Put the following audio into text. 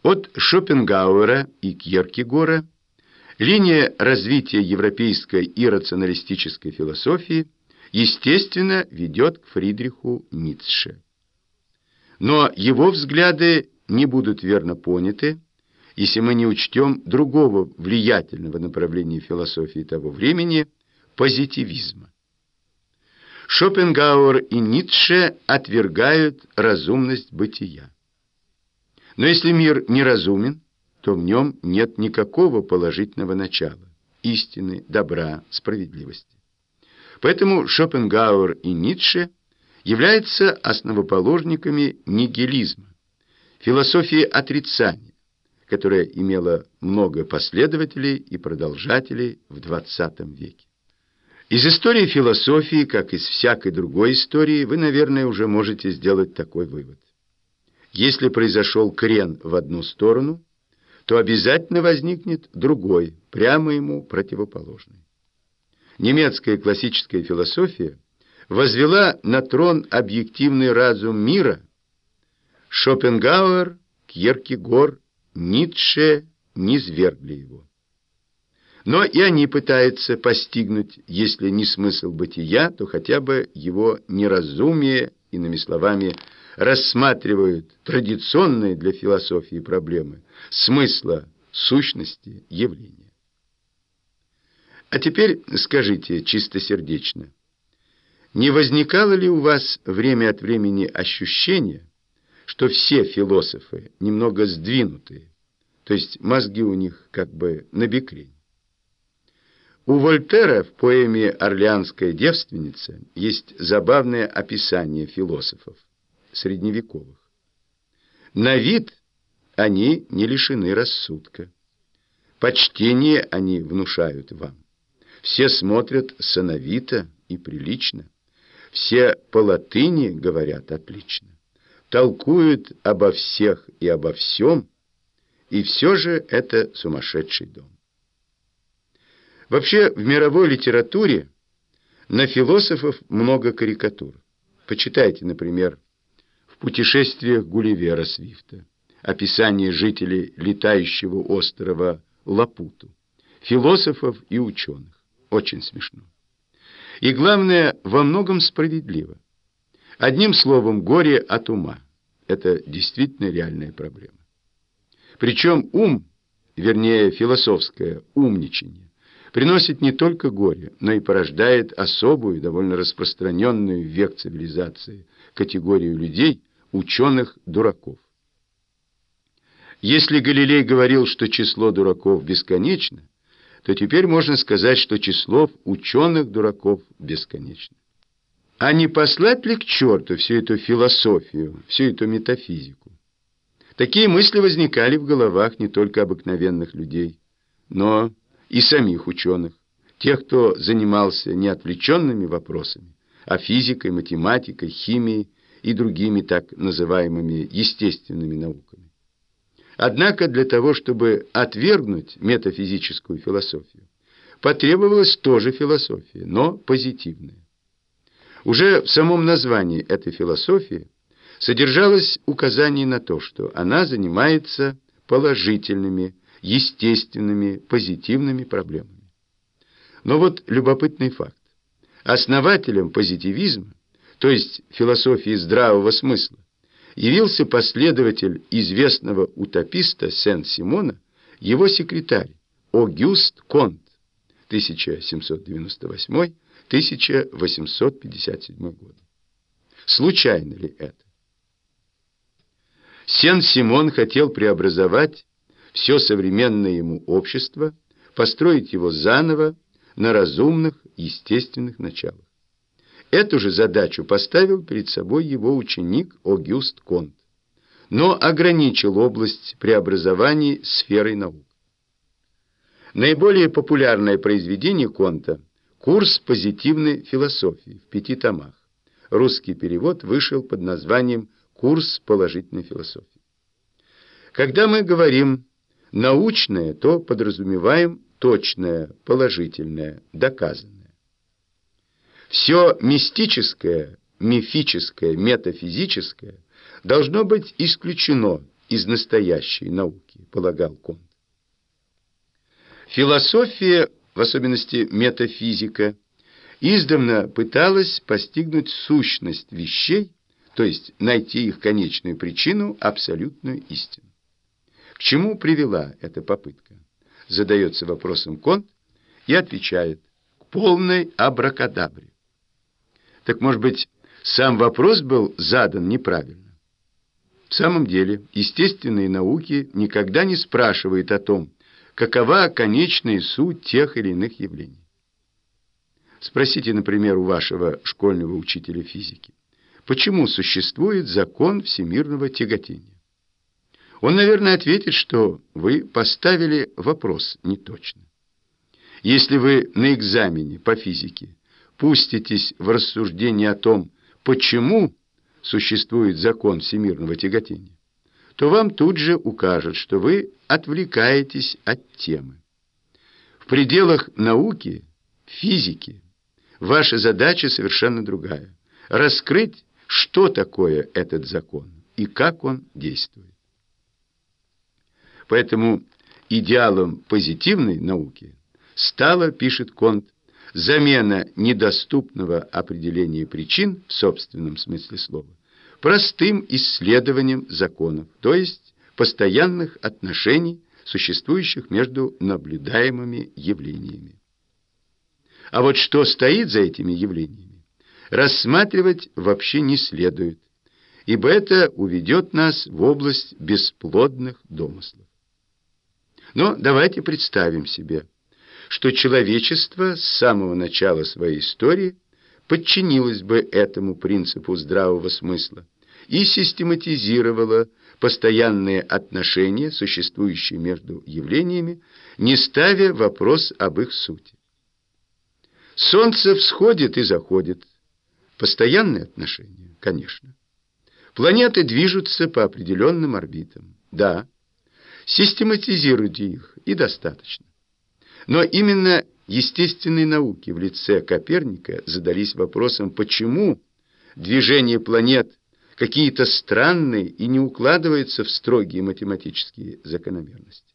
От Шопенгауэра и Кьеркегора линия развития европейской иррационалистической философии, естественно, ведет к Фридриху Ницше. Но его взгляды не будут верно поняты, если мы не учтем другого влиятельного направления философии того времени – позитивизма. Шопенгауэр и Ницше отвергают разумность бытия. Но если мир неразумен, то в нем нет никакого положительного начала, истины, добра, справедливости. Поэтому Шопенгауэр и Ницше являются основоположниками нигилизма, философии отрицания, которая имела много последователей и продолжателей в XX веке. Из истории философии, как из всякой другой истории, вы, наверное, уже можете сделать такой вывод. Если произошел крен в одну сторону, то обязательно возникнет другой, прямо ему противоположный. Немецкая классическая философия возвела на трон объективный разум мира. Шопенгауэр, Кьеркегор, Ницше низвергли его. Но и они пытаются постигнуть, если не смысл бытия, то хотя бы его неразумие, иными словами, рассматривают традиционные для философии проблемы смысла, сущности, явления. А теперь скажите чистосердечно, не возникало ли у вас время от времени ощущение, что все философы немного сдвинутые, то есть мозги у них как бы набекрень? У Вольтера в поэме «Орлеанская девственница» есть забавное описание философов средневековых. На вид они не лишены рассудка. Почтение они внушают вам. Все смотрят сановито и прилично. Все по латыни говорят отлично. Толкуют обо всех и обо всем, и все же это сумасшедший дом. Вообще, в мировой литературе на философов много карикатур. Почитайте, например, в «Путешествиях Гулливера Свифта» описание жителей летающего острова Лапуту, философов и ученых. Очень смешно. И главное, во многом справедливо. Одним словом, горе от ума. Это действительно реальная проблема. Причем ум, вернее философское умничание, приносит не только горе, но и порождает особую, довольно распространенную в век цивилизации категорию людей, ученых-дураков. Если Галилей говорил, что число дураков бесконечно, то теперь можно сказать, что число ученых-дураков бесконечно. А не послать ли к черту всю эту философию, всю эту метафизику? Такие мысли возникали в головах не только обыкновенных людей, но и самих ученых, тех, кто занимался не отвлеченными вопросами, а физикой, математикой, химией и другими так называемыми естественными науками. Однако для того, чтобы отвергнуть метафизическую философию, потребовалась тоже философия, но позитивная. Уже в самом названии этой философии содержалось указание на то, что она занимается положительными, естественными, позитивными проблемами. Но вот любопытный факт. Основателем позитивизма, то есть философии здравого смысла, явился последователь известного утописта Сен-Симона, его секретарь Огюст Конт, 1798-1857 годы. Случайно ли это? Сен-Симон хотел преобразовать все современное ему общество, построить его заново на разумных, естественных началах. Эту же задачу поставил перед собой его ученик Огюст Конт, но ограничил область преобразований сферой наук. Наиболее популярное произведение Конта – «Курс позитивной философии» в 5 томах. Русский перевод вышел под названием «Курс положительной философии». Когда мы говорим «научное», то подразумеваем точное, положительное, доказанное. Все мистическое, мифическое, метафизическое должно быть исключено из настоящей науки, полагал Конт. Философия, в особенности метафизика, издавна пыталась постигнуть сущность вещей, то есть найти их конечную причину, абсолютную истину. К чему привела эта попытка? Задается вопросом Конт и отвечает: к полной абракадабре. Так, может быть, сам вопрос был задан неправильно? В самом деле, естественные науки никогда не спрашивают о том, какова конечная суть тех или иных явлений. Спросите, например, у вашего школьного учителя физики, почему существует закон всемирного тяготения? Он, наверное, ответит, что вы поставили вопрос неточно. Если вы на экзамене по физике пуститесь в рассуждение о том, почему существует закон всемирного тяготения, то вам тут же укажут, что вы отвлекаетесь от темы. В пределах науки, физики, ваша задача совершенно другая – раскрыть, что такое этот закон и как он действует. Поэтому идеалом позитивной науки стала, пишет Конт, замена недоступного определения причин в собственном смысле слова простым исследованием законов, то есть постоянных отношений, существующих между наблюдаемыми явлениями. А вот что стоит за этими явлениями, рассматривать вообще не следует, ибо это уведет нас в область бесплодных домыслов. Но давайте представим себе, что человечество с самого начала своей истории подчинилось бы этому принципу здравого смысла и систематизировало постоянные отношения, существующие между явлениями, не ставя вопрос об их сути. Солнце всходит и заходит. Постоянные отношения, конечно. Планеты движутся по определенным орбитам. Да, систематизируйте их, и достаточно. Но именно естественные науки в лице Коперника задались вопросом, почему движение планет какие-то странные и не укладываются в строгие математические закономерности.